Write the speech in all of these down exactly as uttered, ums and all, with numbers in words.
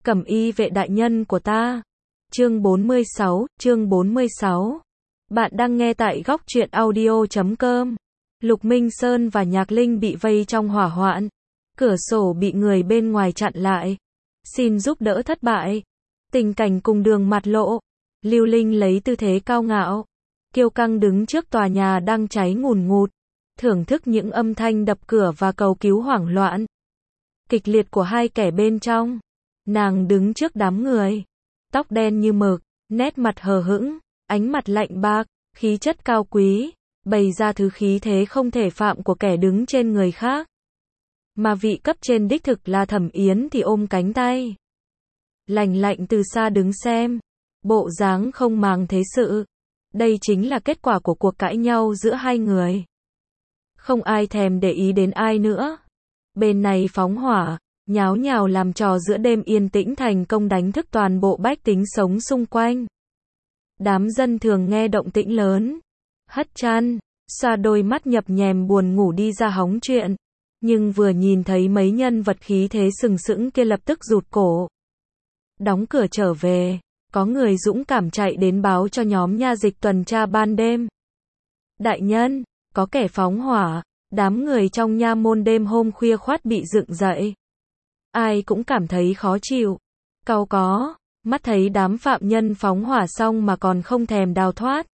Cẩm y vệ đại nhân của ta. Chương bốn mươi sáu, chương bốn mươi sáu. Bạn đang nghe tại góc truyện audio chấm com. Lục Minh Sơn và Nhạc Linh bị vây trong hỏa hoạn. Cửa sổ bị người bên ngoài chặn lại. Xin giúp đỡ thất bại. Tình cảnh cùng đường mặt lộ. Lưu Linh lấy tư thế cao ngạo, kiêu căng đứng trước tòa nhà đang cháy ngùn ngụt, thưởng thức những âm thanh đập cửa và cầu cứu hoảng loạn, kịch liệt của hai kẻ bên trong. Nàng đứng trước đám người, tóc đen như mực, nét mặt hờ hững, ánh mặt lạnh bạc, khí chất cao quý, bày ra thứ khí thế không thể phạm của kẻ đứng trên người khác. Mà vị cấp trên đích thực là Thẩm Yến thì ôm cánh tay, lạnh lạnh từ xa đứng xem, bộ dáng không màng thế sự. Đây chính là kết quả của cuộc cãi nhau giữa hai người. Không ai thèm để ý đến ai nữa. Bên này phóng hỏa, nháo nhào làm trò giữa đêm yên tĩnh thành công đánh thức toàn bộ bách tính sống xung quanh. Đám dân thường nghe động tĩnh lớn, hất chăn, xoa đôi mắt nhập nhèm buồn ngủ đi ra hóng chuyện. Nhưng vừa nhìn thấy mấy nhân vật khí thế sừng sững kia lập tức rụt cổ, đóng cửa trở về. Có người dũng cảm chạy đến báo cho nhóm nha dịch tuần tra ban đêm. Đại nhân, có kẻ phóng hỏa. Đám người trong nha môn đêm hôm khuya khoắt bị dựng dậy. Ai cũng cảm thấy khó chịu. Cau có, mắt thấy đám phạm nhân phóng hỏa xong mà còn không thèm đào thoát.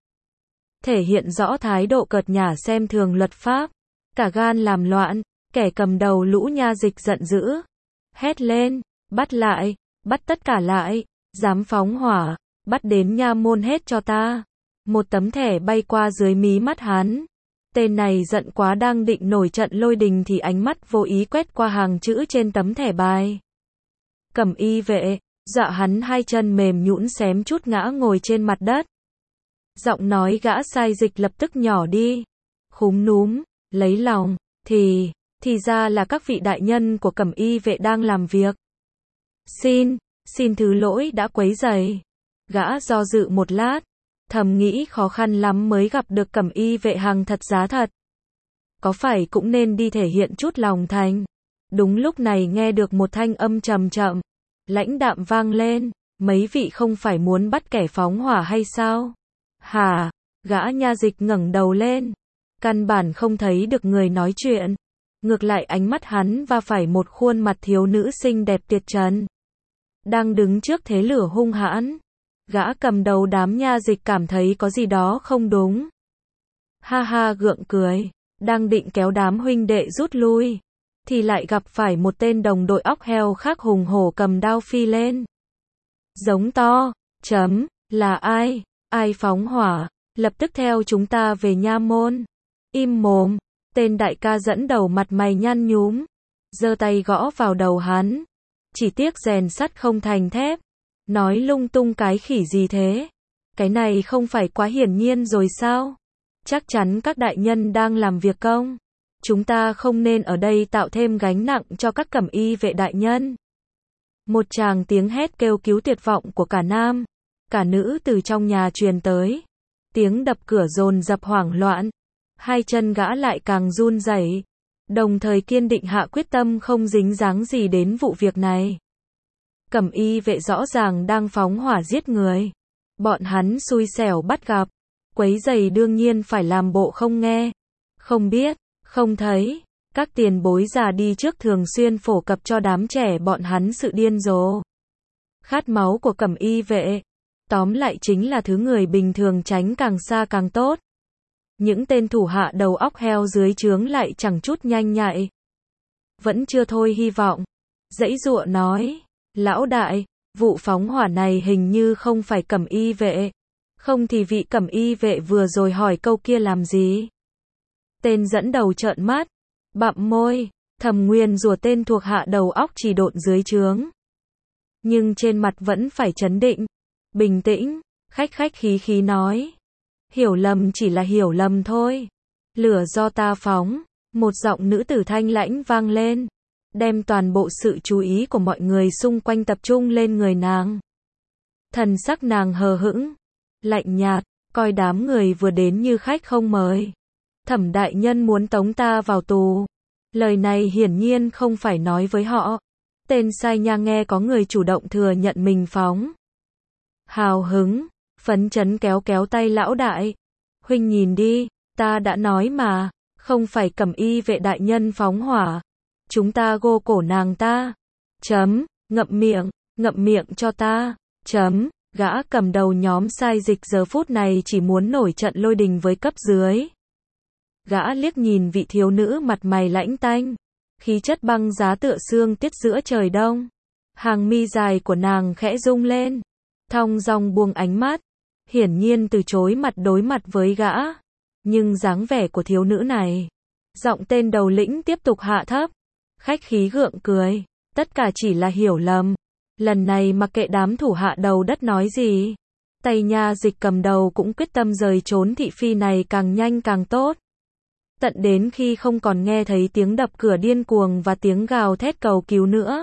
Thể hiện rõ thái độ cợt nhả xem thường luật pháp. Cả gan làm loạn, kẻ cầm đầu lũ nha dịch giận dữ. Hét lên, bắt lại, bắt tất cả lại. Dám phóng hỏa, bắt đến nha môn hết cho ta. Một tấm thẻ bay qua dưới mí mắt hắn. Tên này giận quá đang định nổi trận lôi đình thì ánh mắt vô ý quét qua hàng chữ trên tấm thẻ bài. Cẩm y vệ, dọa hắn hai chân mềm nhũn xém chút ngã ngồi trên mặt đất. Giọng nói gã sai dịch lập tức nhỏ đi. Khúm núm, lấy lòng, thì, thì ra là các vị đại nhân của cẩm y vệ đang làm việc. Xin. Xin thứ lỗi đã quấy rầy. Gã do dự một lát, thầm nghĩ khó khăn lắm mới gặp được cẩm y vệ hàng thật giá thật. Có phải cũng nên đi thể hiện chút lòng thành. Đúng lúc này nghe được một thanh âm trầm chậm, lãnh đạm vang lên. Mấy vị không phải muốn bắt kẻ phóng hỏa hay sao? Hả? Gã nha dịch ngẩng đầu lên. Căn bản không thấy được người nói chuyện. Ngược lại ánh mắt hắn va phải một khuôn mặt thiếu nữ xinh đẹp tuyệt trần, đang đứng trước thế lửa hung hãn. Gã cầm đầu đám nha dịch cảm thấy có gì đó không đúng. Ha ha gượng cười, đang định kéo đám huynh đệ rút lui, thì lại gặp phải một tên đồng đội óc heo khác hùng hổ cầm đao phi lên. Giống to, chấm, là ai, ai phóng hỏa, lập tức theo chúng ta về nha môn. Im mồm, tên đại ca dẫn đầu mặt mày nhăn nhúm, giơ tay gõ vào đầu hắn. Chỉ tiếc rèn sắt không thành thép. Nói lung tung cái khỉ gì thế? Cái này không phải quá hiển nhiên rồi sao? Chắc chắn các đại nhân đang làm việc công. Chúng ta không nên ở đây tạo thêm gánh nặng cho các cẩm y vệ đại nhân. Một tràng tiếng hét kêu cứu tuyệt vọng của cả nam, cả nữ từ trong nhà truyền tới. Tiếng đập cửa dồn dập hoảng loạn. Hai chân gã lại càng run rẩy, đồng thời kiên định hạ quyết tâm không dính dáng gì đến vụ việc này. Cẩm y vệ rõ ràng đang phóng hỏa giết người. Bọn hắn xui xẻo bắt gặp. Quấy rầy đương nhiên phải làm bộ không nghe, không biết, không thấy. Các tiền bối già đi trước thường xuyên phổ cập cho đám trẻ bọn hắn sự điên rồ, khát máu của cẩm y vệ. Tóm lại chính là thứ người bình thường tránh càng xa càng tốt. Những tên thủ hạ đầu óc heo dưới trướng lại chẳng chút nhanh nhạy. Vẫn chưa thôi hy vọng. Dãy dụa nói, lão đại, vụ phóng hỏa này hình như không phải cẩm y vệ. Không thì vị cẩm y vệ vừa rồi hỏi câu kia làm gì? Tên dẫn đầu trợn mắt, bặm môi, thầm nguyền rủa tên thuộc hạ đầu óc chỉ độn dưới trướng. Nhưng trên mặt vẫn phải trấn định, bình tĩnh, khách khách khí khí nói. Hiểu lầm chỉ là hiểu lầm thôi. Lửa do ta phóng. Một giọng nữ tử thanh lãnh vang lên, đem toàn bộ sự chú ý của mọi người xung quanh tập trung lên người nàng. Thần sắc nàng hờ hững, lạnh nhạt, coi đám người vừa đến như khách không mời. Thẩm đại nhân muốn tống ta vào tù. Lời này hiển nhiên không phải nói với họ. tên sai nha nghe có người chủ động thừa nhận mình phóng. Hào hứng, phấn chấn kéo kéo tay lão đại. Huynh nhìn đi, ta đã nói mà, không phải Cẩm Y vệ đại nhân phóng hỏa. Chúng ta gô cổ nàng ta. Chấm, ngậm miệng, ngậm miệng cho ta. Chấm, gã cầm đầu nhóm sai dịch giờ phút này chỉ muốn nổi trận lôi đình với cấp dưới. Gã liếc nhìn vị thiếu nữ mặt mày lãnh tanh, khí chất băng giá tựa sương tiết giữa trời đông. Hàng mi dài của nàng khẽ rung lên, thong dong buông ánh mắt, hiển nhiên từ chối mặt đối mặt với gã. Nhưng dáng vẻ của thiếu nữ này, giọng tên đầu lĩnh tiếp tục hạ thấp, khách khí gượng cười, tất cả chỉ là hiểu lầm. Lần này mặc kệ đám thủ hạ đầu đất nói gì, tay nha dịch cầm đầu cũng quyết tâm rời trốn thị phi này càng nhanh càng tốt. Tận đến khi không còn nghe thấy tiếng đập cửa điên cuồng và tiếng gào thét cầu cứu nữa,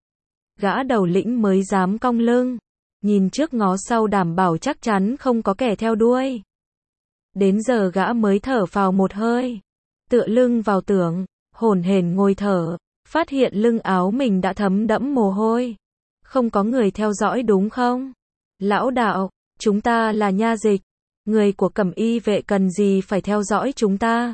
gã đầu lĩnh mới dám cong lưng, nhìn trước ngó sau đảm bảo chắc chắn không có kẻ theo đuôi. Đến giờ gã mới thở phào một hơi, tựa lưng vào tường, hổn hển ngồi thở, phát hiện lưng áo mình đã thấm đẫm mồ hôi. Không có người theo dõi đúng không? Lão đạo, chúng ta là nha dịch, người của Cẩm Y vệ cần gì phải theo dõi chúng ta?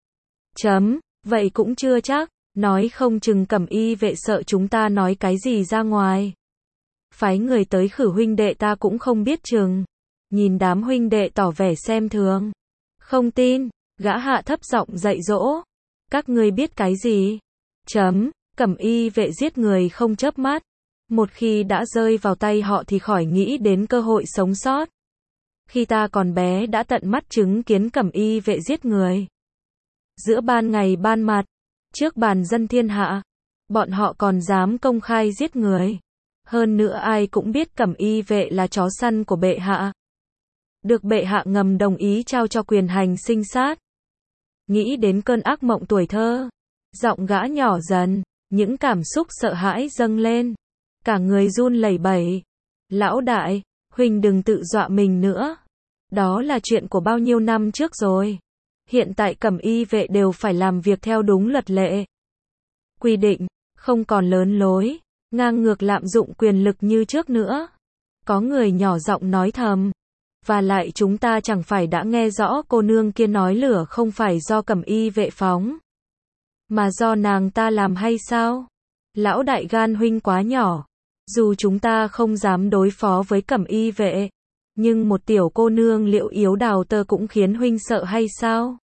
Chấm, vậy cũng chưa chắc, nói không chừng Cẩm Y vệ sợ chúng ta nói cái gì ra ngoài. Phái người tới khử huynh đệ ta cũng không biết chừng. Nhìn đám huynh đệ tỏ vẻ xem thường. Không tin, gã hạ thấp giọng dạy dỗ. Các ngươi biết cái gì? Chấm, Cẩm Y vệ giết người không chớp mắt. Một khi đã rơi vào tay họ thì khỏi nghĩ đến cơ hội sống sót. Khi ta còn bé đã tận mắt chứng kiến Cẩm Y vệ giết người. Giữa ban ngày ban mặt, trước bàn dân thiên hạ, bọn họ còn dám công khai giết người. Hơn nữa ai cũng biết Cẩm Y vệ là chó săn của bệ hạ. Được bệ hạ ngầm đồng ý trao cho quyền hành sinh sát. Nghĩ đến cơn ác mộng tuổi thơ, giọng gã nhỏ dần, những cảm xúc sợ hãi dâng lên. Cả người run lẩy bẩy. Lão đại, huynh đừng tự dọa mình nữa. Đó là chuyện của bao nhiêu năm trước rồi. Hiện tại Cẩm Y vệ đều phải làm việc theo đúng luật lệ. Quy định, không còn lớn lối, ngang ngược lạm dụng quyền lực như trước nữa. Có người nhỏ giọng nói thầm. Và lại chúng ta chẳng phải đã nghe rõ cô nương kia nói lửa không phải do Cẩm Y vệ phóng, mà do nàng ta làm hay sao? Lão đại gan huynh quá nhỏ. Dù chúng ta không dám đối phó với Cẩm Y vệ, nhưng một tiểu cô nương liệu yếu đào tơ cũng khiến huynh sợ hay sao?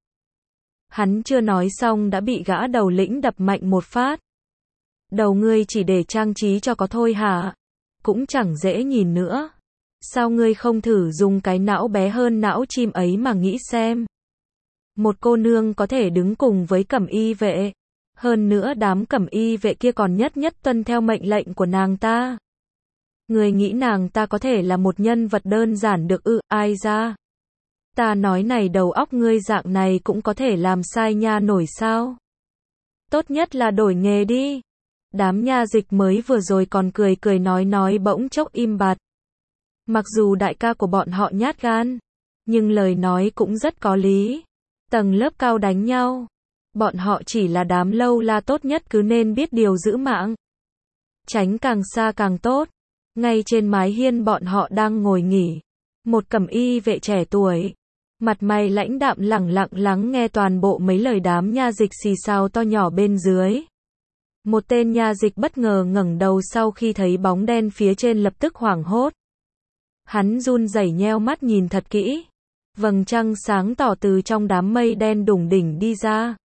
Hắn chưa nói xong đã bị gã đầu lĩnh đập mạnh một phát. Đầu ngươi chỉ để trang trí cho có thôi hả? Cũng chẳng dễ nhìn nữa. Sao ngươi không thử dùng cái não bé hơn não chim ấy mà nghĩ xem? Một cô nương có thể đứng cùng với Cẩm Y vệ. Hơn nữa đám Cẩm Y vệ kia còn nhất nhất tuân theo mệnh lệnh của nàng ta. Người nghĩ nàng ta có thể là một nhân vật đơn giản được ư? Ai ra? Ta nói này, đầu óc ngươi dạng này cũng có thể làm sai nha nổi sao? Tốt nhất là đổi nghề đi. Đám nha dịch mới vừa rồi còn cười cười nói nói bỗng chốc im bặt. Mặc dù đại ca của bọn họ nhát gan, nhưng lời nói cũng rất có lý. Tầng lớp cao đánh nhau, bọn họ chỉ là đám lâu la tốt nhất cứ nên biết điều giữ mạng. Tránh càng xa càng tốt. Ngay trên mái hiên bọn họ đang ngồi nghỉ. Một Cẩm Y vệ trẻ tuổi, mặt mày lãnh đạm lẳng lặng lắng nghe toàn bộ mấy lời đám nha dịch xì xào to nhỏ bên dưới. Một tên nha dịch bất ngờ ngẩng đầu sau khi thấy bóng đen phía trên lập tức hoảng hốt. Hắn run rẩy nheo mắt nhìn thật kỹ. Vầng trăng sáng tỏ từ trong đám mây đen đủng đỉnh đi ra.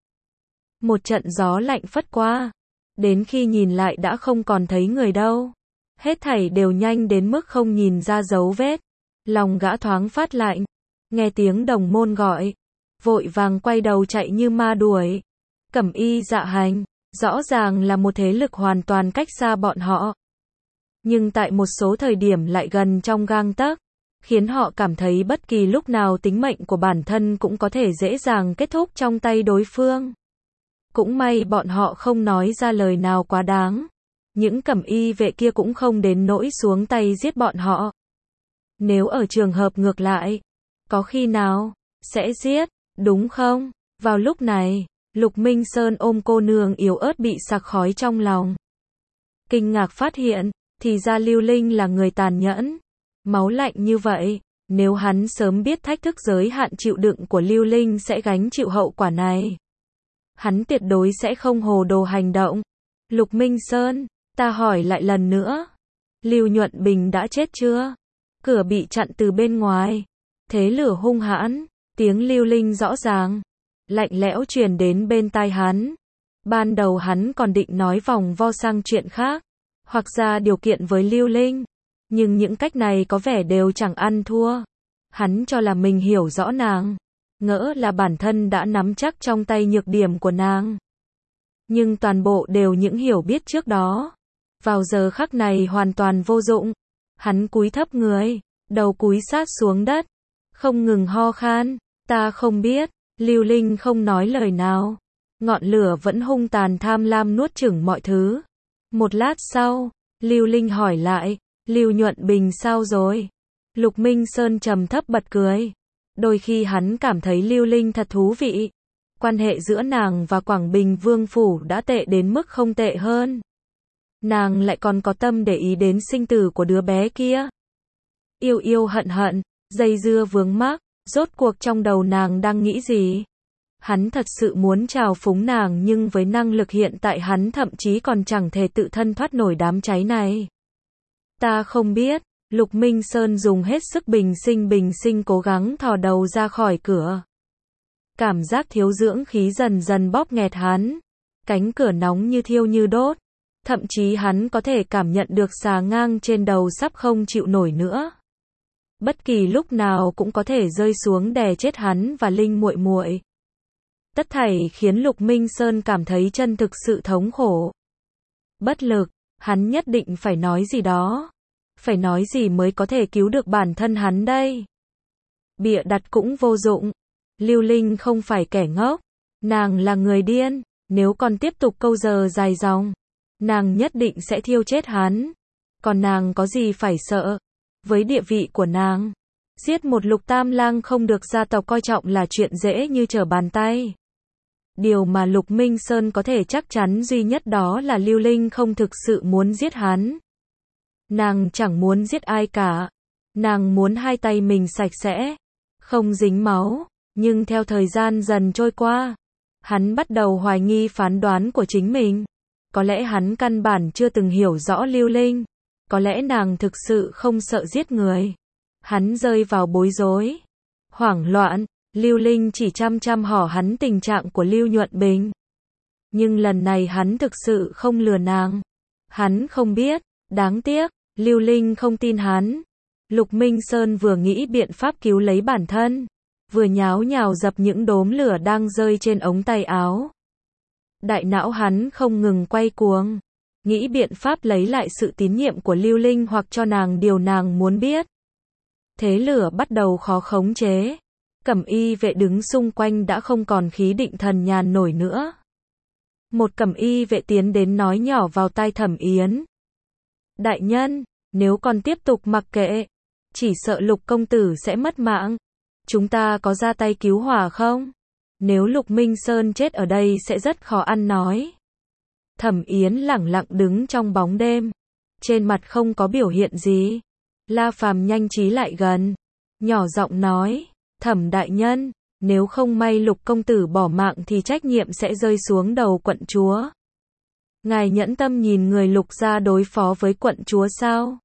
Một trận gió lạnh phất qua. Đến khi nhìn lại đã không còn thấy người đâu. Hết thảy đều nhanh đến mức không nhìn ra dấu vết. Lòng gã thoáng phát lạnh. Nghe tiếng đồng môn gọi. Vội vàng quay đầu chạy như ma đuổi. Cẩm Y dạ hành. Rõ ràng là một thế lực hoàn toàn cách xa bọn họ. Nhưng tại một số thời điểm lại gần trong gang tấc. Khiến họ cảm thấy bất kỳ lúc nào tính mệnh của bản thân cũng có thể dễ dàng kết thúc trong tay đối phương. Cũng may bọn họ không nói ra lời nào quá đáng. Những Cẩm Y vệ kia cũng không đến nỗi xuống tay giết bọn họ. Nếu ở trường hợp ngược lại, có khi nào sẽ giết, đúng không? Vào lúc này, Lục Minh Sơn ôm cô nương yếu ớt bị sặc khói trong lòng. kinh ngạc phát hiện, thì ra Lưu Linh là người tàn nhẫn, máu lạnh như vậy. Nếu hắn sớm biết thách thức giới hạn chịu đựng của Lưu Linh sẽ gánh chịu hậu quả này, hắn tuyệt đối sẽ không hồ đồ hành động. Lục Minh Sơn, ta hỏi lại lần nữa, Lưu Nhuận Bình đã chết chưa? Cửa bị chặn từ bên ngoài, thế lửa hung hãn, tiếng Lưu Linh rõ ràng, lạnh lẽo truyền đến bên tai hắn. Ban đầu hắn còn định nói vòng vo sang chuyện khác, hoặc ra điều kiện với Lưu Linh, nhưng những cách này có vẻ đều chẳng ăn thua. Hắn cho là mình hiểu rõ nàng, ngỡ là bản thân đã nắm chắc trong tay nhược điểm của nàng. Nhưng toàn bộ đều những hiểu biết trước đó, vào giờ khắc này hoàn toàn vô dụng. Hắn cúi thấp người, đầu cúi sát xuống đất, không ngừng ho khan. Ta không biết. Lưu Linh không nói lời nào. Ngọn lửa vẫn hung tàn tham lam nuốt chửng mọi thứ. Một lát sau, Lưu Linh hỏi lại, Lưu Nhuận Bình sao rồi? Lục Minh Sơn trầm thấp bật cười. Đôi khi hắn cảm thấy Lưu Linh thật thú vị. Quan hệ giữa nàng và Quảng Bình Vương Phủ đã tệ đến mức không tệ hơn. Nàng lại còn có tâm để ý đến sinh tử của đứa bé kia. Yêu yêu hận hận, dây dưa vướng mắc, rốt cuộc trong đầu nàng đang nghĩ gì? Hắn thật sự muốn trào phúng nàng nhưng với năng lực hiện tại hắn thậm chí còn chẳng thể tự thân thoát nổi đám cháy này. Ta không biết. Lục Minh Sơn dùng hết sức bình sinh bình sinh cố gắng thò đầu ra khỏi cửa. Cảm giác thiếu dưỡng khí dần dần bóp nghẹt hắn. Cánh cửa nóng như thiêu như đốt. Thậm chí hắn có thể cảm nhận được xà ngang trên đầu sắp không chịu nổi nữa. Bất kỳ lúc nào cũng có thể rơi xuống đè chết hắn và Linh muội muội. Tất thảy khiến Lục Minh Sơn cảm thấy chân thực sự thống khổ. Bất lực, hắn nhất định phải nói gì đó. Phải nói gì mới có thể cứu được bản thân hắn đây? Bịa đặt cũng vô dụng. Lưu Linh không phải kẻ ngốc. Nàng là người điên. Nếu còn tiếp tục câu giờ dài dòng, nàng nhất định sẽ thiêu chết hắn. Còn nàng có gì phải sợ? Với địa vị của nàng, giết một Lục Tam Lang không được gia tộc coi trọng là chuyện dễ như trở bàn tay. Điều mà Lục Minh Sơn có thể chắc chắn duy nhất đó là Lưu Linh không thực sự muốn giết hắn. Nàng chẳng muốn giết ai cả. Nàng muốn hai tay mình sạch sẽ, không dính máu. Nhưng theo thời gian dần trôi qua, hắn bắt đầu hoài nghi phán đoán của chính mình. Có lẽ hắn căn bản chưa từng hiểu rõ Lưu Linh. Có lẽ nàng thực sự không sợ giết người. Hắn rơi vào bối rối, hoảng loạn. Lưu Linh chỉ chăm chăm hỏi hắn tình trạng của Lưu Nhuận Bình. Nhưng lần này hắn thực sự không lừa nàng. Hắn không biết. Đáng tiếc, Lưu Linh không tin hắn. Lục Minh Sơn vừa nghĩ biện pháp cứu lấy bản thân, vừa nháo nhào dập những đốm lửa đang rơi trên ống tay áo. Đại não hắn không ngừng quay cuồng, nghĩ biện pháp lấy lại sự tín nhiệm của Lưu Linh hoặc cho nàng điều nàng muốn biết. Thế lửa bắt đầu khó khống chế. Cẩm y vệ đứng xung quanh đã không còn khí định thần nhàn nổi nữa. Một cẩm y vệ tiến đến nói nhỏ vào tai Thẩm Yến. Đại nhân, nếu còn tiếp tục mặc kệ, chỉ sợ Lục công tử sẽ mất mạng. Chúng ta có ra tay cứu hỏa không? Nếu Lục Minh Sơn chết ở đây sẽ rất khó ăn nói. Thẩm Yến lẳng lặng đứng trong bóng đêm, trên mặt không có biểu hiện gì. La Phàm nhanh trí lại gần, nhỏ giọng nói, Thẩm đại nhân, nếu không may Lục công tử bỏ mạng thì trách nhiệm sẽ rơi xuống đầu quận chúa. Ngài nhẫn tâm nhìn người Lục gia đối phó với quận chúa sao?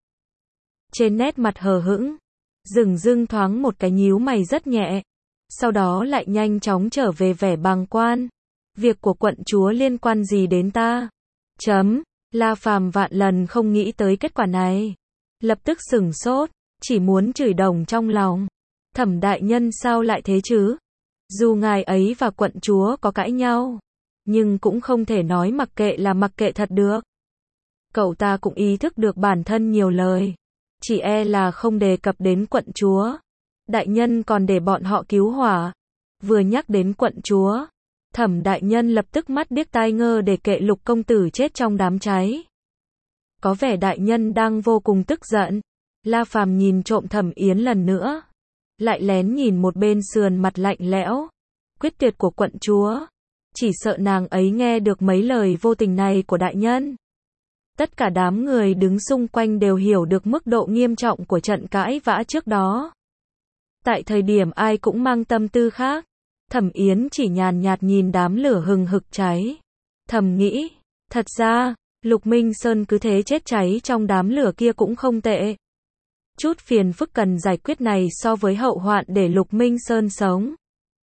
Trên nét mặt hờ hững, dửng dưng thoáng một cái nhíu mày rất nhẹ, sau đó lại nhanh chóng trở về vẻ bàng quan. Việc của quận chúa liên quan gì đến ta? Chấm. La Phàm vạn lần không nghĩ tới kết quả này, lập tức sửng sốt, chỉ muốn chửi đồng trong lòng. Thẩm đại nhân sao lại thế chứ? Dù ngài ấy và quận chúa có cãi nhau, nhưng cũng không thể nói mặc kệ là mặc kệ thật được. Cậu ta cũng ý thức được bản thân nhiều lời, chỉ e là không đề cập đến quận chúa. Đại nhân còn để bọn họ cứu hỏa. Vừa nhắc đến quận chúa, Thẩm đại nhân lập tức mắt điếc tai ngơ để kệ Lục công tử chết trong đám cháy. Có vẻ đại nhân đang vô cùng tức giận. La Phàm nhìn trộm Thẩm Yến lần nữa, lại lén nhìn một bên sườn mặt lạnh lẽo, quyết tuyệt của quận chúa. Chỉ sợ nàng ấy nghe được mấy lời vô tình này của đại nhân, Tất cả đám người đứng xung quanh đều hiểu được mức độ nghiêm trọng của trận cãi vã trước đó. Tại thời điểm ai cũng mang tâm tư khác, Thẩm Yến chỉ nhàn nhạt nhìn đám lửa hừng hực cháy. Thầm nghĩ, thật ra, Lục Minh Sơn cứ thế chết cháy trong đám lửa kia cũng không tệ. Chút phiền phức cần giải quyết này so với hậu hoạn để Lục Minh Sơn sống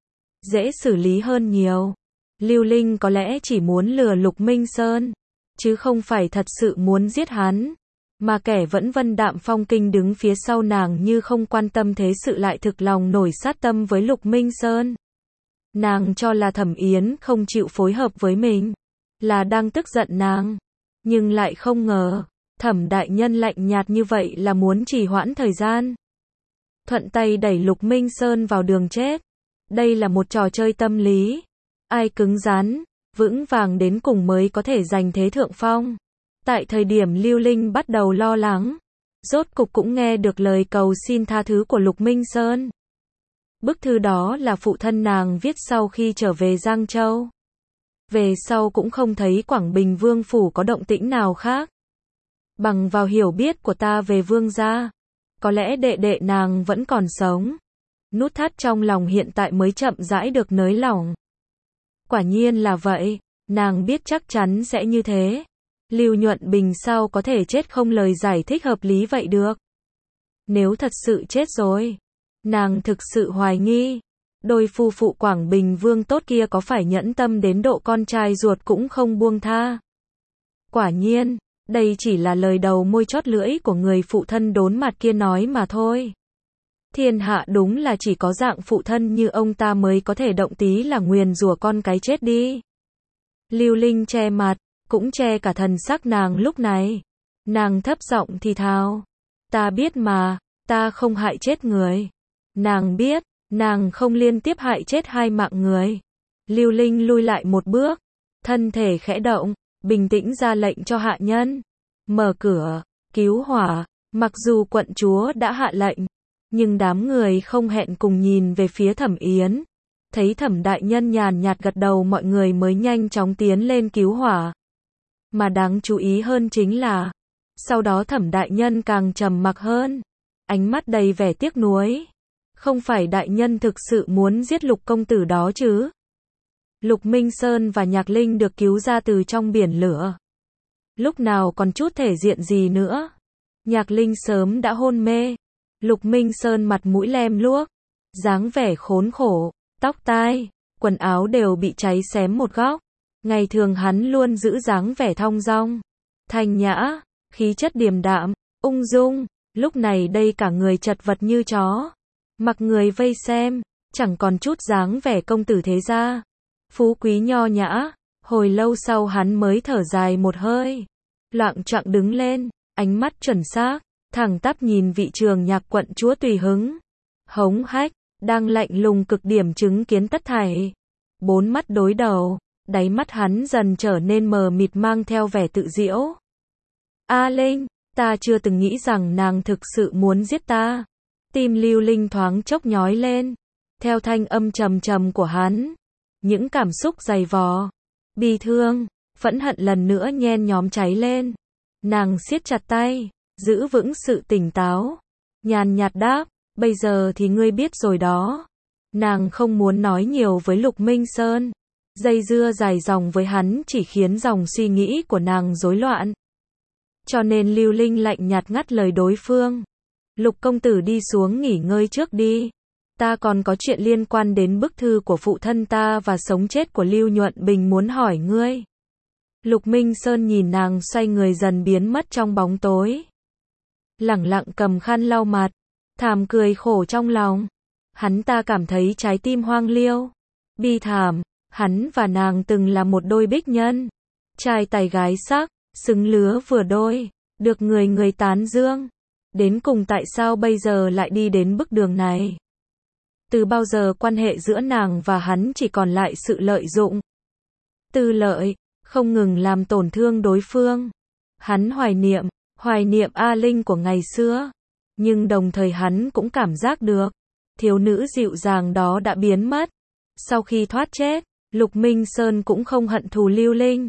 dễ xử lý hơn nhiều. Lưu Linh có lẽ chỉ muốn lừa Lục Minh Sơn, chứ không phải thật sự muốn giết hắn. Mà kẻ vẫn Vân Đạm Phong Kinh đứng phía sau nàng như không quan tâm thế sự lại thực lòng nổi sát tâm với Lục Minh Sơn. Nàng cho là Thẩm Yến không chịu phối hợp với mình, là đang tức giận nàng. Nhưng lại không ngờ, Thẩm đại nhân lạnh nhạt như vậy là muốn trì hoãn thời gian. Thuận tay đẩy Lục Minh Sơn vào đường chết. Đây là một trò chơi tâm lý. Ai cứng rắn, vững vàng đến cùng mới có thể giành thế thượng phong. Tại thời điểm Lưu Linh bắt đầu lo lắng, rốt cục cũng nghe được lời cầu xin tha thứ của Lục Minh Sơn. Bức thư đó là phụ thân nàng viết sau khi trở về Giang Châu. Về sau cũng không thấy Quảng Bình Vương Phủ có động tĩnh nào khác. Bằng vào hiểu biết của ta về Vương gia, có lẽ đệ đệ nàng vẫn còn sống. Nút thắt trong lòng hiện tại mới chậm rãi được nới lỏng. Quả nhiên là vậy, nàng biết chắc chắn sẽ như thế. Lưu Nhuận Bình sao có thể chết không lời giải thích hợp lý vậy được. Nếu thật sự chết rồi, nàng thực sự hoài nghi, đôi phu phụ Quảng Bình Vương tốt kia có phải nhẫn tâm đến độ con trai ruột cũng không buông tha. Quả nhiên, đây chỉ là lời đầu môi chót lưỡi của người phụ thân đốn mặt kia nói mà thôi. Thiên hạ đúng là chỉ có dạng phụ thân như ông ta mới có thể động tí là nguyền rủa con cái chết đi. Lưu Linh che mặt, cũng che cả thần sắc nàng lúc này. Nàng thấp giọng thì thào. Ta biết mà, ta không hại chết người. Nàng biết, nàng không liên tiếp hại chết hai mạng người. Lưu Linh lui lại một bước, thân thể khẽ động, bình tĩnh ra lệnh cho hạ nhân. Mở cửa, cứu hỏa, mặc dù quận chúa đã hạ lệnh. Nhưng đám người không hẹn cùng nhìn về phía Thẩm Yến. Thấy Thẩm đại nhân nhàn nhạt gật đầu mọi người mới nhanh chóng tiến lên cứu hỏa. Mà đáng chú ý hơn chính là, sau đó Thẩm đại nhân càng trầm mặc hơn. Ánh mắt đầy vẻ tiếc nuối. Không phải đại nhân thực sự muốn giết Lục công tử đó chứ? Lục Minh Sơn và Nhạc Linh được cứu ra từ trong biển lửa. Lúc nào còn chút thể diện gì nữa. Nhạc Linh sớm đã hôn mê. Lục Minh Sơn mặt mũi lem luốc, dáng vẻ khốn khổ, tóc tai, quần áo đều bị cháy xém một góc. Ngày thường hắn luôn giữ dáng vẻ thong dong, thanh nhã, khí chất điềm đạm, ung dung. Lúc này đây cả người chật vật như chó, mặc người vây xem, chẳng còn chút dáng vẻ công tử thế gia, phú quý nho nhã. Hồi lâu sau hắn mới thở dài một hơi, loạng choạng đứng lên, ánh mắt chuẩn xác, thẳng tắp nhìn vị Trường Nhạc quận chúa tùy hứng, hống hách, đang lạnh lùng cực điểm chứng kiến tất thảy. Bốn mắt đối đầu, đáy mắt hắn dần trở nên mờ mịt mang theo vẻ tự giễu. A Linh, ta chưa từng nghĩ rằng nàng thực sự muốn giết ta. Tim Lưu Linh thoáng chốc nhói lên, theo thanh âm trầm trầm của hắn. Những cảm xúc dày vò, bi thương, phẫn hận lần nữa nhen nhóm cháy lên. Nàng siết chặt tay, giữ vững sự tỉnh táo, nhàn nhạt đáp, bây giờ thì ngươi biết rồi đó. Nàng không muốn nói nhiều với Lục Minh Sơn, dây dưa dài dòng với hắn chỉ khiến dòng suy nghĩ của nàng rối loạn. Cho nên Lưu Linh lạnh nhạt ngắt lời đối phương. Lục công tử đi xuống nghỉ ngơi trước đi. Ta còn có chuyện liên quan đến bức thư của phụ thân ta và sống chết của Lưu Nhuận Bình muốn hỏi ngươi. Lục Minh Sơn nhìn nàng xoay người dần biến mất trong bóng tối. Lẳng lặng cầm khăn lau mặt, thảm cười khổ trong lòng. Hắn ta cảm thấy trái tim hoang liêu, bi thảm. Hắn và nàng từng là một đôi bích nhân, trai tài gái sắc, xứng lứa vừa đôi, được người người tán dương. Đến cùng tại sao bây giờ lại đi đến bước đường này? Từ bao giờ quan hệ giữa nàng và hắn chỉ còn lại sự lợi dụng, tư lợi, không ngừng làm tổn thương đối phương. Hắn hoài niệm, hoài niệm A Linh của ngày xưa, nhưng đồng thời hắn cũng cảm giác được, thiếu nữ dịu dàng đó đã biến mất. Sau khi thoát chết, Lục Minh Sơn cũng không hận thù Lưu Linh.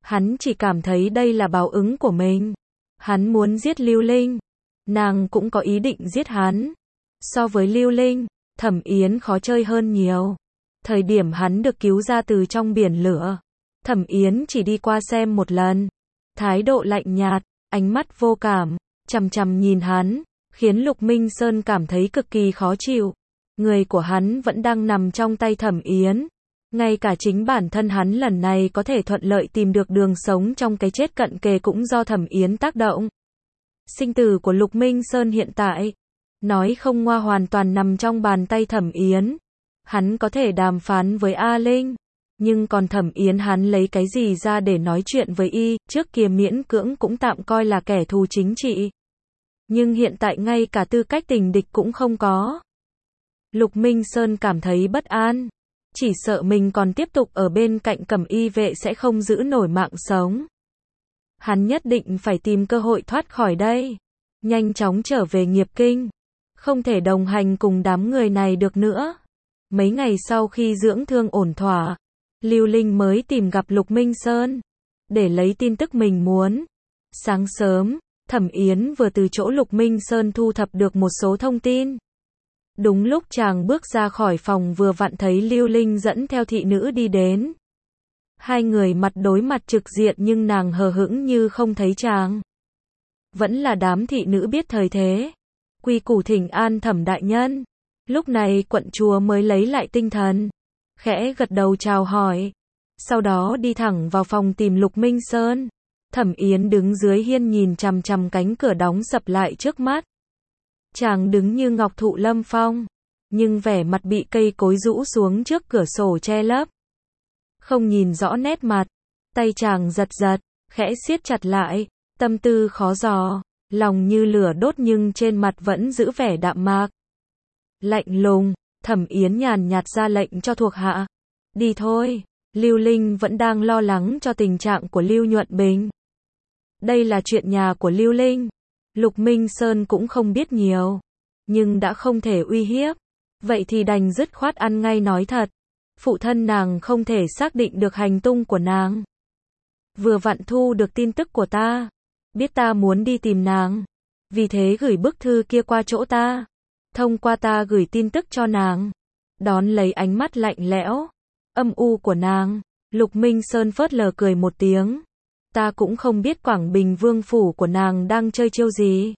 Hắn chỉ cảm thấy đây là báo ứng của mình. Hắn muốn giết Lưu Linh. Nàng cũng có ý định giết hắn. So với Lưu Linh, Thẩm Yến khó chơi hơn nhiều. Thời điểm hắn được cứu ra từ trong biển lửa, Thẩm Yến chỉ đi qua xem một lần. Thái độ lạnh nhạt, ánh mắt vô cảm, chằm chằm nhìn hắn, khiến Lục Minh Sơn cảm thấy cực kỳ khó chịu. Người của hắn vẫn đang nằm trong tay Thẩm Yến. Ngay cả chính bản thân hắn lần này có thể thuận lợi tìm được đường sống trong cái chết cận kề cũng do Thẩm Yến tác động. Sinh tử của Lục Minh Sơn hiện tại, nói không ngoa hoàn toàn nằm trong bàn tay Thẩm Yến. Hắn có thể đàm phán với A Linh, nhưng còn Thẩm Yến hắn lấy cái gì ra để nói chuyện với y, trước kia miễn cưỡng cũng tạm coi là kẻ thù chính trị. Nhưng hiện tại ngay cả tư cách tình địch cũng không có. Lục Minh Sơn cảm thấy bất an, chỉ sợ mình còn tiếp tục ở bên cạnh Cẩm Y vệ sẽ không giữ nổi mạng sống. Hắn nhất định phải tìm cơ hội thoát khỏi đây, nhanh chóng trở về Nghiệp Kinh, không thể đồng hành cùng đám người này được nữa. Mấy ngày sau khi dưỡng thương ổn thỏa, Lưu Linh mới tìm gặp Lục Minh Sơn, để lấy tin tức mình muốn. Sáng sớm, Thẩm Yến vừa từ chỗ Lục Minh Sơn thu thập được một số thông tin. Đúng lúc chàng bước ra khỏi phòng vừa vặn thấy Lưu Linh dẫn theo thị nữ đi đến. Hai người mặt đối mặt trực diện nhưng nàng hờ hững như không thấy chàng. Vẫn là đám thị nữ biết thời thế. Quy củ thỉnh an Thẩm đại nhân. Lúc này quận chúa mới lấy lại tinh thần, khẽ gật đầu chào hỏi, sau đó đi thẳng vào phòng tìm Lục Minh Sơn. Thẩm Yến đứng dưới hiên nhìn chằm chằm cánh cửa đóng sập lại trước mắt. Chàng đứng như ngọc thụ lâm phong, nhưng vẻ mặt bị cây cối rũ xuống trước cửa sổ che lấp, không nhìn rõ nét mặt. Tay chàng giật giật, khẽ siết chặt lại, tâm tư khó dò, lòng như lửa đốt nhưng trên mặt vẫn giữ vẻ đạm mạc. Lạnh lùng, Thẩm Yến nhàn nhạt ra lệnh cho thuộc hạ. Đi thôi, Lưu Linh vẫn đang lo lắng cho tình trạng của Lưu Nhuận Bình. Đây là chuyện nhà của Lưu Linh. Lục Minh Sơn cũng không biết nhiều, nhưng đã không thể uy hiếp. Vậy thì đành dứt khoát ăn ngay nói thật. Phụ thân nàng không thể xác định được hành tung của nàng. Vừa vặn thu được tin tức của ta, biết ta muốn đi tìm nàng, vì thế gửi bức thư kia qua chỗ ta. Thông qua ta gửi tin tức cho nàng. Đón lấy ánh mắt lạnh lẽo, âm u của nàng, Lục Minh Sơn phớt lờ cười một tiếng. Ta cũng không biết Quảng Bình Vương phủ của nàng đang chơi chiêu gì.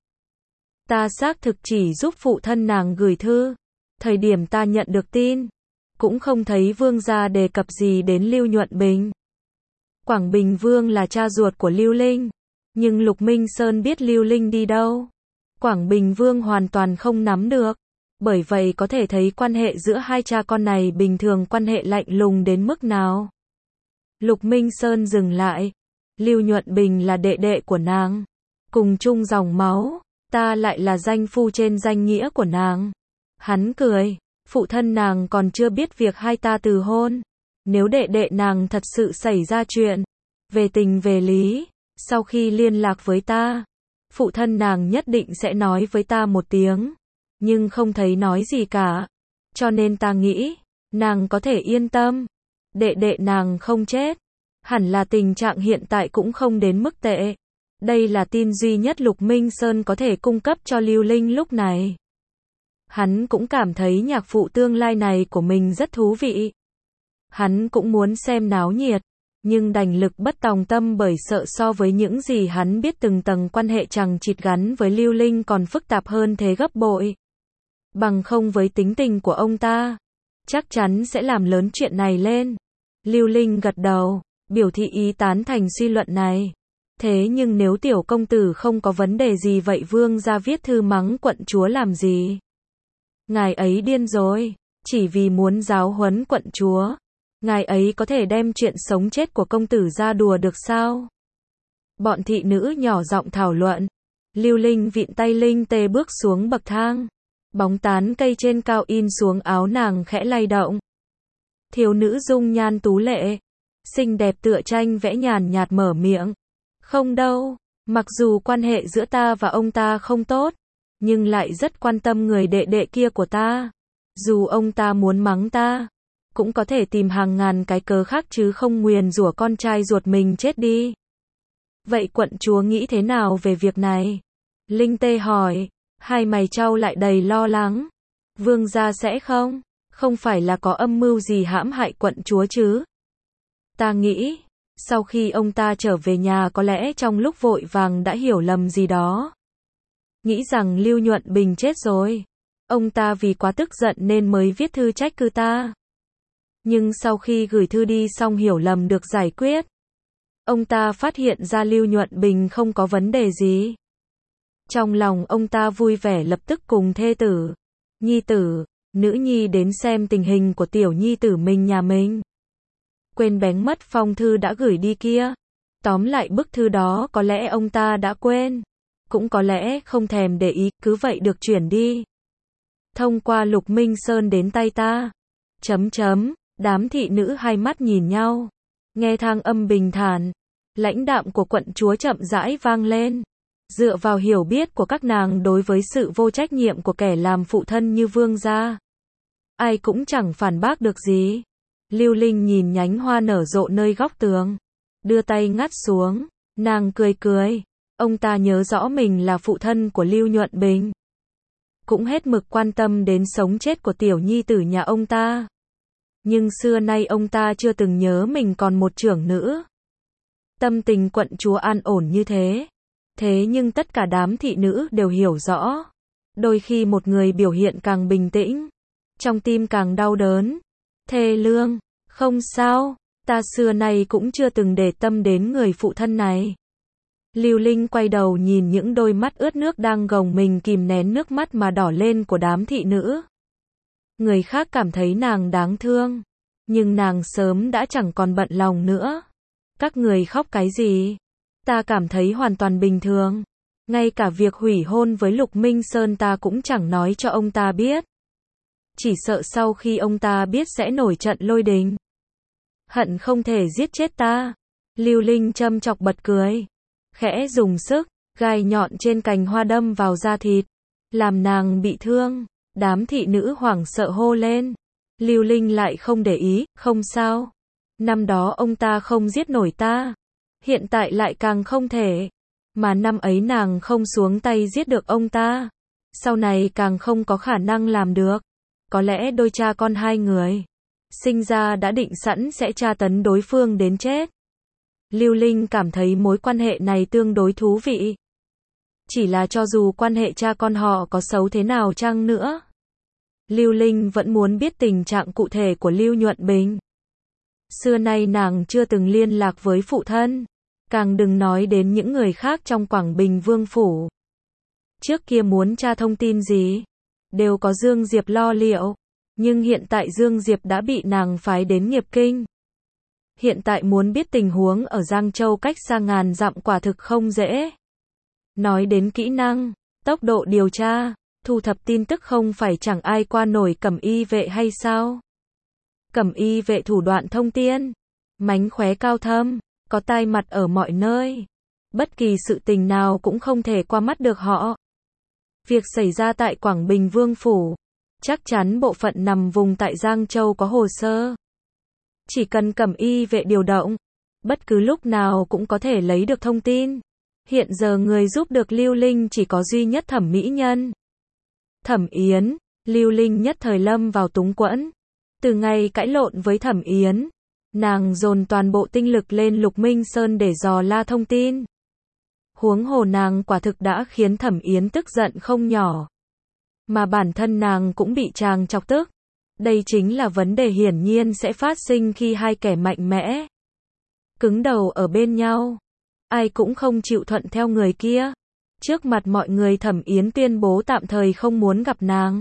Ta xác thực chỉ giúp phụ thân nàng gửi thư. Thời điểm ta nhận được tin, cũng không thấy Vương gia đề cập gì đến Lưu Nhuận Bình. Quảng Bình Vương là cha ruột của Lưu Linh, nhưng Lục Minh Sơn biết Lưu Linh đi đâu, Quảng Bình Vương hoàn toàn không nắm được. Bởi vậy có thể thấy quan hệ giữa hai cha con này bình thường quan hệ lạnh lùng đến mức nào. Lục Minh Sơn dừng lại. Lưu Nhuận Bình là đệ đệ của nàng, cùng chung dòng máu, ta lại là danh phu trên danh nghĩa của nàng. Hắn cười, phụ thân nàng còn chưa biết việc hai ta từ hôn. Nếu đệ đệ nàng thật sự xảy ra chuyện, về tình về lý, sau khi liên lạc với ta, phụ thân nàng nhất định sẽ nói với ta một tiếng, nhưng không thấy nói gì cả. Cho nên ta nghĩ, nàng có thể yên tâm, đệ đệ nàng không chết. Hẳn là tình trạng hiện tại cũng không đến mức tệ. Đây là tin duy nhất Lục Minh Sơn có thể cung cấp cho Lưu Linh lúc này. Hắn cũng cảm thấy nhạc phụ tương lai này của mình rất thú vị. Hắn cũng muốn xem náo nhiệt, nhưng đành lực bất tòng tâm bởi sợ so với những gì hắn biết từng tầng quan hệ chằng chịt gắn với Lưu Linh còn phức tạp hơn thế gấp bội. Bằng không với tính tình của ông ta, chắc chắn sẽ làm lớn chuyện này lên. Lưu Linh gật đầu, biểu thị ý tán thành suy luận này. Thế nhưng nếu tiểu công tử không có vấn đề gì vậy Vương gia viết thư mắng quận chúa làm gì? Ngài ấy điên rồi, chỉ vì muốn giáo huấn quận chúa. Ngài ấy có thể đem chuyện sống chết của công tử ra đùa được sao? Bọn thị nữ nhỏ giọng thảo luận. Lưu Linh vịn tay linh tê bước xuống bậc thang. Bóng tán cây trên cao in xuống áo nàng khẽ lay động. Thiếu nữ dung nhan tú lệ, xinh đẹp tựa tranh vẽ nhàn nhạt mở miệng. Không đâu, mặc dù quan hệ giữa ta và ông ta không tốt, nhưng lại rất quan tâm người đệ đệ kia của ta. Dù ông ta muốn mắng ta, cũng có thể tìm hàng ngàn cái cớ khác chứ không nguyền rủa con trai ruột mình chết đi. Vậy quận chúa nghĩ thế nào về việc này? Linh Tê hỏi, hai mày trao lại đầy lo lắng. Vương gia sẽ không? Không phải là có âm mưu gì hãm hại quận chúa chứ? Ta nghĩ, sau khi ông ta trở về nhà có lẽ trong lúc vội vàng đã hiểu lầm gì đó. Nghĩ rằng Lưu Nhuận Bình chết rồi. Ông ta vì quá tức giận nên mới viết thư trách cứ ta. Nhưng sau khi gửi thư đi xong hiểu lầm được giải quyết. Ông ta phát hiện ra Lưu Nhuận Bình không có vấn đề gì. Trong lòng ông ta vui vẻ lập tức cùng thê tử, nhi tử, nữ nhi đến xem tình hình của tiểu nhi tử mình nhà mình. Quên bén mất phong thư đã gửi đi kia. Tóm lại bức thư đó có lẽ ông ta đã quên. Cũng có lẽ không thèm để ý, cứ vậy được chuyển đi. Thông qua Lục Minh Sơn đến tay ta. Chấm chấm, đám thị nữ hai mắt nhìn nhau. Nghe thang âm bình thản, lãnh đạm của quận chúa chậm rãi vang lên. Dựa vào hiểu biết của các nàng đối với sự vô trách nhiệm của kẻ làm phụ thân như vương gia, ai cũng chẳng phản bác được gì. Lưu Linh nhìn nhánh hoa nở rộ nơi góc tường, đưa tay ngắt xuống, nàng cười cười. Ông ta nhớ rõ mình là phụ thân của Lưu Nhuận Bình, cũng hết mực quan tâm đến sống chết của tiểu nhi tử nhà ông ta. Nhưng xưa nay ông ta chưa từng nhớ mình còn một trưởng nữ. Tâm tình quận chúa an ổn như thế. Thế nhưng tất cả đám thị nữ đều hiểu rõ. Đôi khi một người biểu hiện càng bình tĩnh, trong tim càng đau đớn. Thê lương, không sao, ta xưa nay cũng chưa từng để tâm đến người phụ thân này. Lưu Linh quay đầu nhìn những đôi mắt ướt nước đang gồng mình kìm nén nước mắt mà đỏ lên của đám thị nữ. Người khác cảm thấy nàng đáng thương, nhưng nàng sớm đã chẳng còn bận lòng nữa. Các người khóc cái gì? Ta cảm thấy hoàn toàn bình thường. Ngay cả việc hủy hôn với Lục Minh Sơn ta cũng chẳng nói cho ông ta biết. Chỉ sợ sau khi ông ta biết sẽ nổi trận lôi đình. Hận không thể giết chết ta. Lưu Linh châm chọc bật cười. Khẽ dùng sức, gai nhọn trên cành hoa đâm vào da thịt, làm nàng bị thương. Đám thị nữ hoảng sợ hô lên. Lưu Linh lại không để ý, không sao. Năm đó ông ta không giết nổi ta. Hiện tại lại càng không thể. Mà năm ấy nàng không xuống tay giết được ông ta. Sau này càng không có khả năng làm được. Có lẽ đôi cha con hai người sinh ra đã định sẵn sẽ tra tấn đối phương đến chết. Lưu Linh cảm thấy mối quan hệ này tương đối thú vị. Chỉ là cho dù quan hệ cha con họ có xấu thế nào chăng nữa, Lưu Linh vẫn muốn biết tình trạng cụ thể của Lưu Nhuận Bình. Xưa nay nàng chưa từng liên lạc với phụ thân, càng đừng nói đến những người khác trong Quảng Bình Vương Phủ. Trước kia muốn tra thông tin gì, đều có Dương Diệp lo liệu, nhưng hiện tại Dương Diệp đã bị nàng phái đến Nghiệp Kinh. Hiện tại muốn biết tình huống ở Giang Châu cách xa ngàn dặm quả thực không dễ. Nói đến kỹ năng, tốc độ điều tra, thu thập tin tức không phải chẳng ai qua nổi Cẩm Y vệ hay sao? Cẩm Y vệ thủ đoạn thông tiên, mánh khóe cao thâm, có tai mặt ở mọi nơi. Bất kỳ sự tình nào cũng không thể qua mắt được họ. Việc xảy ra tại Quảng Bình Vương Phủ, chắc chắn bộ phận nằm vùng tại Giang Châu có hồ sơ. Chỉ cần Cẩm Y vệ điều động, bất cứ lúc nào cũng có thể lấy được thông tin. Hiện giờ người giúp được Lưu Linh chỉ có duy nhất Thẩm mỹ nhân. Thẩm Yến, Lưu Linh nhất thời lâm vào túng quẫn. Từ ngày cãi lộn với Thẩm Yến, nàng dồn toàn bộ tinh lực lên Lục Minh Sơn để dò la thông tin. Huống hồ nàng quả thực đã khiến Thẩm Yến tức giận không nhỏ. Mà bản thân nàng cũng bị chàng chọc tức. Đây chính là vấn đề hiển nhiên sẽ phát sinh khi hai kẻ mạnh mẽ, cứng đầu ở bên nhau. Ai cũng không chịu thuận theo người kia. Trước mặt mọi người Thẩm Yến tuyên bố tạm thời không muốn gặp nàng.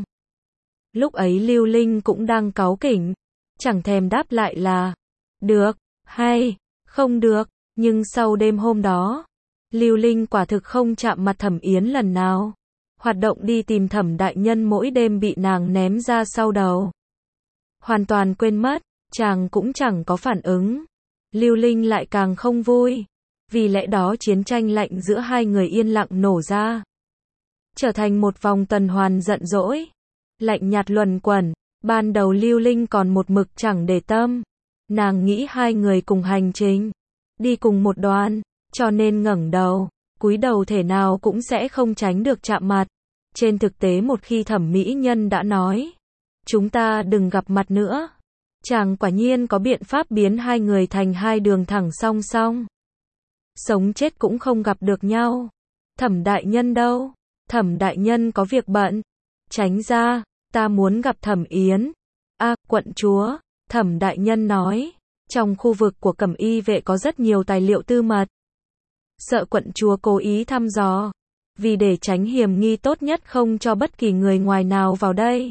Lúc ấy Lưu Linh cũng đang cáu kỉnh, chẳng thèm đáp lại là được, hay không được. Nhưng sau đêm hôm đó, Lưu Linh quả thực không chạm mặt Thẩm Yến lần nào. Hoạt động đi tìm Thẩm đại nhân mỗi đêm bị nàng ném ra sau đầu. Hoàn toàn quên mất, chàng cũng chẳng có phản ứng. Lưu Linh lại càng không vui. Vì lẽ đó chiến tranh lạnh giữa hai người yên lặng nổ ra. Trở thành một vòng tuần hoàn giận dỗi. Lạnh nhạt luẩn quẩn. Ban đầu Lưu Linh còn một mực chẳng để tâm. Nàng nghĩ hai người cùng hành trình, đi cùng một đoàn, cho nên ngẩng đầu, cúi đầu thể nào cũng sẽ không tránh được chạm mặt. Trên thực tế một khi thẩm mỹ nhân đã nói, chúng ta đừng gặp mặt nữa, chàng quả nhiên có biện pháp biến hai người thành hai đường thẳng song song. Sống chết cũng không gặp được nhau. Thẩm đại nhân đâu? Thẩm đại nhân có việc bận. Tránh ra, ta muốn gặp Thẩm Yến. A, quận chúa, Thẩm đại nhân nói, trong khu vực của Cẩm Y vệ có rất nhiều tài liệu tư mật. Sợ quận chúa cố ý thăm dò, vì để tránh hiểm nghi tốt nhất không cho bất kỳ người ngoài nào vào đây.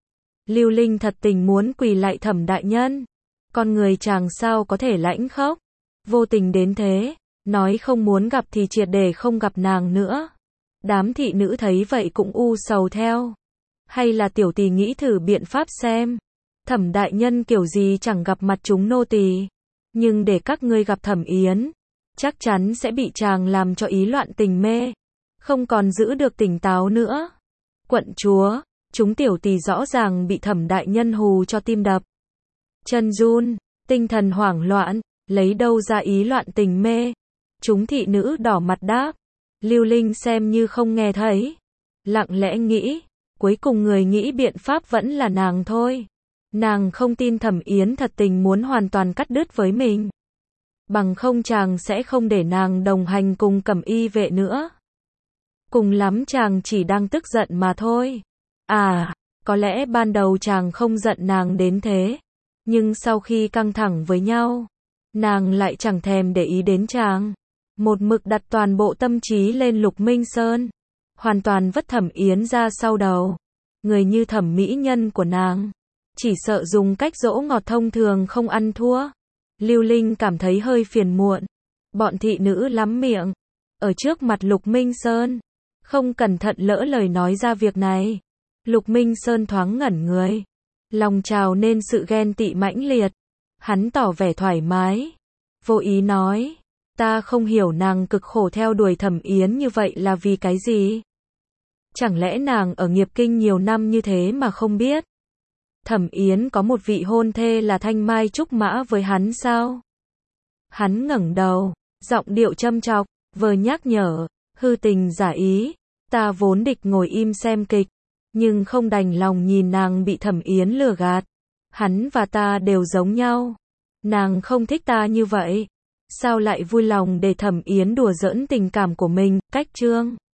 Lưu Linh thật tình muốn quỳ lạy Thẩm đại nhân. Con người chàng sao có thể lãnh khốc, vô tình đến thế, nói không muốn gặp thì triệt để không gặp nàng nữa. Đám thị nữ thấy vậy cũng u sầu theo. Hay là tiểu tỳ nghĩ thử biện pháp xem. Thẩm đại nhân kiểu gì chẳng gặp mặt chúng nô tỳ, nhưng để các ngươi gặp Thẩm Yến, chắc chắn sẽ bị chàng làm cho ý loạn tình mê, không còn giữ được tỉnh táo nữa. Quận chúa, chúng tiểu tỳ rõ ràng bị Thẩm đại nhân hù cho tim đập chân run, tinh thần hoảng loạn, lấy đâu ra ý loạn tình mê. Chúng thị nữ đỏ mặt đáp. Lưu Linh xem như không nghe thấy, lặng lẽ nghĩ, cuối cùng người nghĩ biện pháp vẫn là nàng thôi. Nàng không tin Thẩm Yến thật tình muốn hoàn toàn cắt đứt với mình. Bằng không chàng sẽ không để nàng đồng hành cùng Cẩm Y vệ nữa. Cùng lắm chàng chỉ đang tức giận mà thôi. À, có lẽ ban đầu chàng không giận nàng đến thế, nhưng sau khi căng thẳng với nhau, nàng lại chẳng thèm để ý đến chàng. Một mực đặt toàn bộ tâm trí lên Lục Minh Sơn, hoàn toàn vất Thẩm Yến ra sau đầu. Người như thẩm mỹ nhân của nàng, chỉ sợ dùng cách dỗ ngọt thông thường không ăn thua. Lưu Linh cảm thấy hơi phiền muộn. Bọn thị nữ lắm miệng, ở trước mặt Lục Minh Sơn, không cẩn thận lỡ lời nói ra việc này. Lục Minh Sơn thoáng ngẩn người, lòng trào nên sự ghen tị mãnh liệt. Hắn tỏ vẻ thoải mái, vô ý nói, ta không hiểu nàng cực khổ theo đuổi Thẩm Yến như vậy là vì cái gì? Chẳng lẽ nàng ở nghiệp kinh nhiều năm như thế mà không biết? Thẩm Yến có một vị hôn thê là Thanh Mai Trúc Mã với hắn sao? Hắn ngẩng đầu, giọng điệu châm chọc, vờ nhắc nhở, hư tình giả ý, ta vốn địch ngồi im xem kịch, nhưng không đành lòng nhìn nàng bị Thẩm Yến lừa gạt. Hắn và ta đều giống nhau, nàng không thích ta như vậy, sao lại vui lòng để Thẩm Yến đùa giỡn tình cảm của mình? Cách chương